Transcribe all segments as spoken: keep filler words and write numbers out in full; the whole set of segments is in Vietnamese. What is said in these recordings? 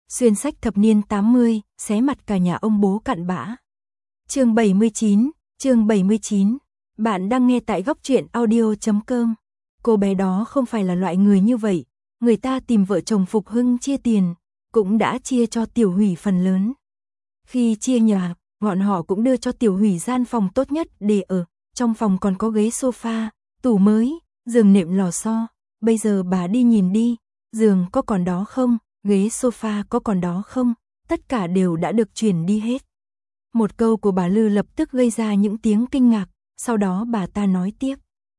Xuyên sách thập niên tám mươi, xé mặt cả nhà ông bố cặn bã. Chương bảy mươi chín, chương bảy mươi chín. Bạn đang nghe tại góc truyện audio chấm com. Cô bé đó không phải là loại người như vậy, người ta tìm vợ chồng Phục Hưng chia tiền, cũng đã chia cho Tiểu Hủy phần lớn. Khi chia nhà, bọn họ cũng đưa cho Tiểu Hủy gian phòng tốt nhất để ở, trong phòng còn có ghế sofa, tủ mới, giường nệm lò xo. Bây giờ bà đi nhìn đi, giường có còn đó không, ghế sofa có còn đó không, tất cả đều đã được chuyển đi hết. Một câu của bà Lư lập tức gây ra những tiếng kinh ngạc, sau đó bà ta nói tiếp.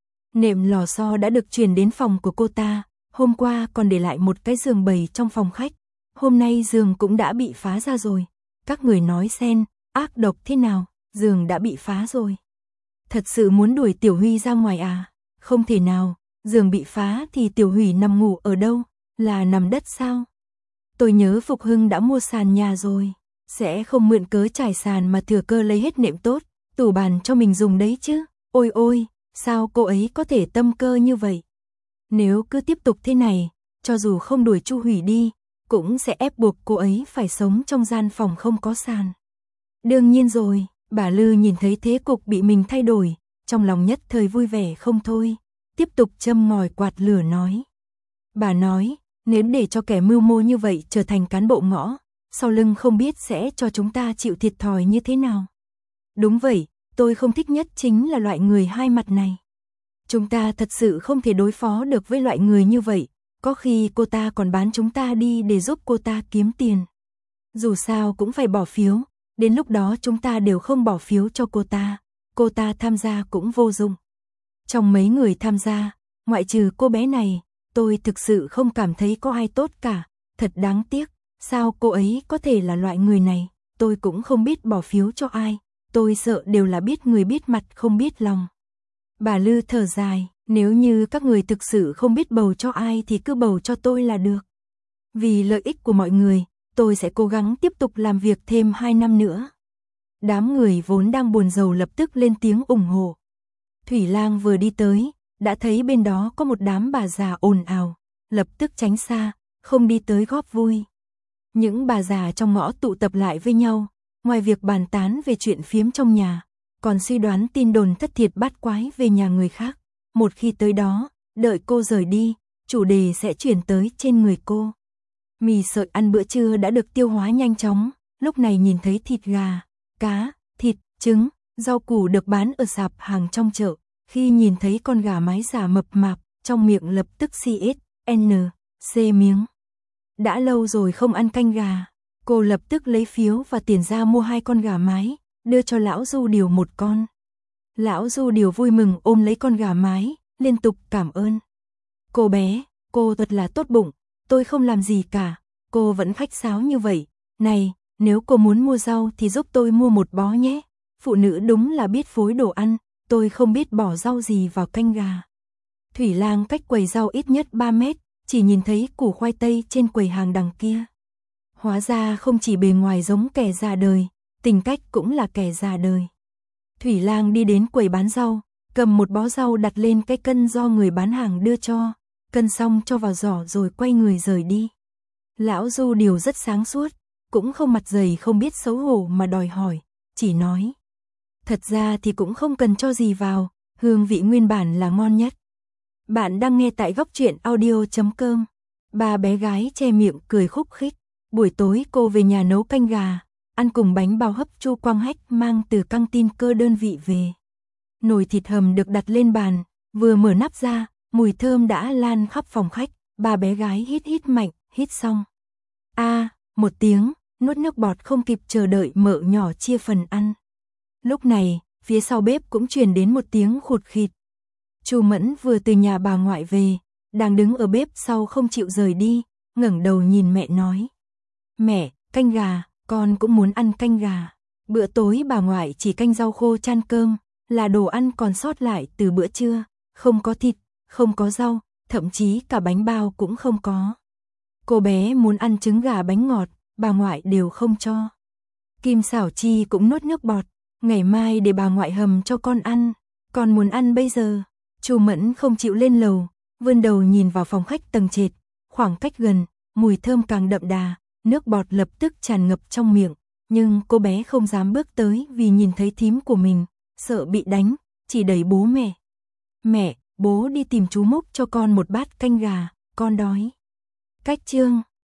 Nệm lò xo đã được chuyển đến phòng của cô ta, hôm qua còn để lại một cái giường bầy trong phòng khách, hôm nay giường cũng đã bị phá ra rồi. Các người nói xem, ác độc thế nào, giường đã bị phá rồi. Thật sự muốn đuổi Tiểu Huy ra ngoài à? Không thể nào, giường bị phá thì Tiểu Huy nằm ngủ ở đâu, là nằm đất sao? Tôi nhớ Phục Hưng đã mua sàn nhà rồi, sẽ không mượn cớ trải sàn mà thừa cơ lấy hết nệm tốt, tủ bàn cho mình dùng đấy chứ. Ôi ôi, sao cô ấy có thể tâm cơ như vậy? Nếu cứ tiếp tục thế này, cho dù không đuổi Chu Hủy đi, cũng sẽ ép buộc cô ấy phải sống trong gian phòng không có sàn. Đương nhiên rồi, bà Lư nhìn thấy thế cục bị mình thay đổi, trong lòng nhất thời vui vẻ không thôi, tiếp tục châm ngòi quạt lửa nói. Bà nói, nếu để cho kẻ mưu mô như vậy trở thành cán bộ ngõ, sau lưng không biết sẽ cho chúng ta chịu thiệt thòi như thế nào. Đúng vậy, tôi không thích nhất chính là loại người hai mặt này. Chúng ta thật sự không thể đối phó được với loại người như vậy, có khi cô ta còn bán chúng ta đi để giúp cô ta kiếm tiền. Dù sao cũng phải bỏ phiếu, đến lúc đó chúng ta đều không bỏ phiếu cho cô ta, cô ta tham gia cũng vô dụng. Trong mấy người tham gia, ngoại trừ cô bé này, tôi thực sự không cảm thấy có ai tốt cả, thật đáng tiếc, sao cô ấy có thể là loại người này, tôi cũng không biết bỏ phiếu cho ai, tôi sợ đều là biết người biết mặt không biết lòng. Bà Lư thở dài, nếu như các người thực sự không biết bầu cho ai thì cứ bầu cho tôi là được. Vì lợi ích của mọi người, tôi sẽ cố gắng tiếp tục làm việc thêm hai năm nữa. Đám người vốn đang buồn rầu lập tức lên tiếng ủng hộ. Thủy Lang vừa đi tới, đã thấy bên đó có một đám bà già ồn ào, lập tức tránh xa, không đi tới góp vui. Những bà già trong ngõ tụ tập lại với nhau, ngoài việc bàn tán về chuyện phiếm trong nhà, còn suy đoán tin đồn thất thiệt bát quái về nhà người khác. Một khi tới đó, đợi cô rời đi, chủ đề sẽ chuyển tới trên người cô. Mì sợi ăn bữa trưa đã được tiêu hóa nhanh chóng, lúc này nhìn thấy thịt gà, cá, thịt, trứng, rau củ được bán ở sạp hàng trong chợ. Khi nhìn thấy con gà mái già mập mạp, trong miệng lập tức xê ét, en, xê miếng. Đã lâu rồi không ăn canh gà, cô lập tức lấy phiếu và tiền ra mua hai con gà mái, đưa cho lão Du Điều một con. Lão Du Điều vui mừng ôm lấy con gà mái, liên tục cảm ơn. Cô bé, cô thật là tốt bụng, tôi không làm gì cả, cô vẫn khách sáo như vậy. Này, nếu cô muốn mua rau thì giúp tôi mua một bó nhé. Phụ nữ đúng là biết phối đồ ăn, tôi không biết bỏ rau gì vào canh gà. Thủy Lang cách quầy rau ít nhất ba mét, chỉ nhìn thấy củ khoai tây trên quầy hàng đằng kia. Hóa ra không chỉ bề ngoài giống kẻ già đời, tính cách cũng là kẻ già đời. Thủy Lang đi đến quầy bán rau, cầm một bó rau đặt lên cái cân do người bán hàng đưa cho, cân xong cho vào giỏ rồi quay người rời đi. Lão Du Điều rất sáng suốt, cũng không mặt dày không biết xấu hổ mà đòi hỏi, chỉ nói. Thật ra thì cũng không cần cho gì vào, hương vị nguyên bản là ngon nhất. Bạn đang nghe tại góc truyện audio chấm com. Ba bé gái che miệng cười khúc khích. Buổi tối cô về nhà nấu canh gà, ăn cùng bánh bao hấp Chu Quang Hách mang từ căng tin cơ đơn vị về. Nồi thịt hầm được đặt lên bàn, vừa mở nắp ra, mùi thơm đã lan khắp phòng khách. Ba bé gái hít hít mạnh, hít xong. A, à, một tiếng, nuốt nước bọt không kịp chờ đợi mợ nhỏ chia phần ăn. Lúc này, phía sau bếp cũng truyền đến một tiếng khụt khịt. Chu Mẫn vừa từ nhà bà ngoại về, đang đứng ở bếp sau không chịu rời đi, ngẩng đầu nhìn mẹ nói. Mẹ, canh gà, con cũng muốn ăn canh gà. Bữa tối bà ngoại chỉ canh rau khô chan cơm, là đồ ăn còn sót lại từ bữa trưa, không có thịt, không có rau, thậm chí cả bánh bao cũng không có. Cô bé muốn ăn trứng gà bánh ngọt, bà ngoại đều không cho. Kim Xảo Chi cũng nuốt nước bọt, ngày mai để bà ngoại hầm cho con ăn, con muốn ăn bây giờ. Chu Mẫn không chịu lên lầu, vươn đầu nhìn vào phòng khách tầng trệt, khoảng cách gần, mùi thơm càng đậm đà, nước bọt lập tức tràn ngập trong miệng, nhưng cô bé không dám bước tới vì nhìn thấy thím của mình, sợ bị đánh, chỉ đẩy bố mẹ. Mẹ, bố đi tìm chú Mốc cho con một bát canh gà, con đói. Cách chương